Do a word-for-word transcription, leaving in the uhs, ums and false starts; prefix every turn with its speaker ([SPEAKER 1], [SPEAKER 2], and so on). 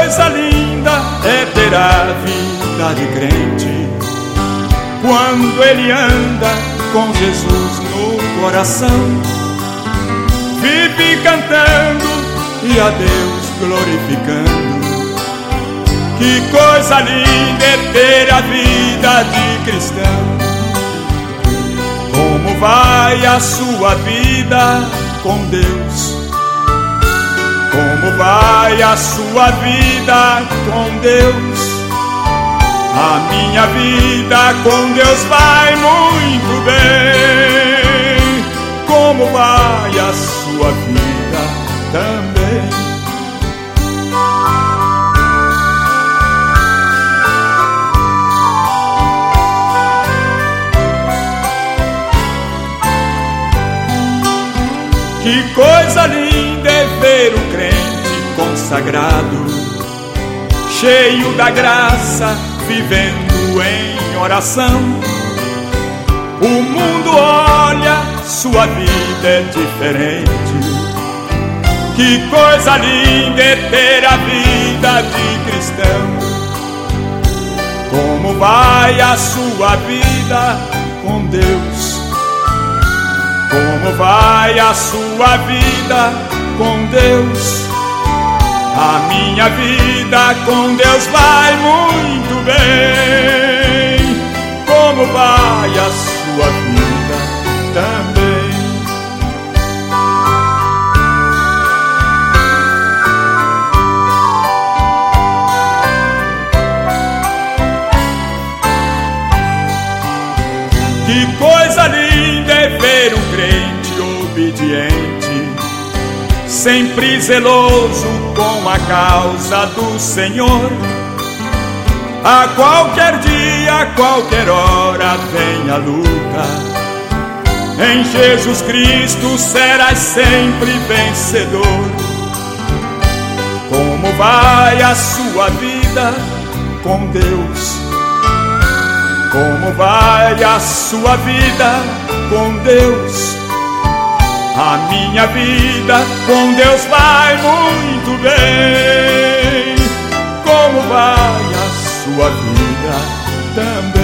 [SPEAKER 1] coisa linda é ter a vida de crente, quando ele anda com Jesus no coração, vive cantando e a Deus glorificando. Que coisa linda é ter a vida de cristão. Como vai a sua vida com Deus? Como vai a sua vida com Deus? A minha vida com Deus vai muito bem. Como vai a sua vida também? Que coisa linda é ver o crente consagrado, cheio da graça, vivendo em oração. O mundo olha, sua vida é diferente. Que coisa linda é ter a vida de cristão. Como vai a sua vida com Deus? Como vai a sua vida com Deus? A minha vida com Deus vai muito bem. Como vai a sua vida também? Que coisa linda é ver o crente obediente, sempre zeloso com a causa do Senhor. A qualquer dia, a qualquer hora vem a luta. Em Jesus Cristo serás sempre vencedor. Como vai a sua vida com Deus? Como vai a sua vida com Deus? A minha vida com Deus vai muito bem. Como vai a sua vida também?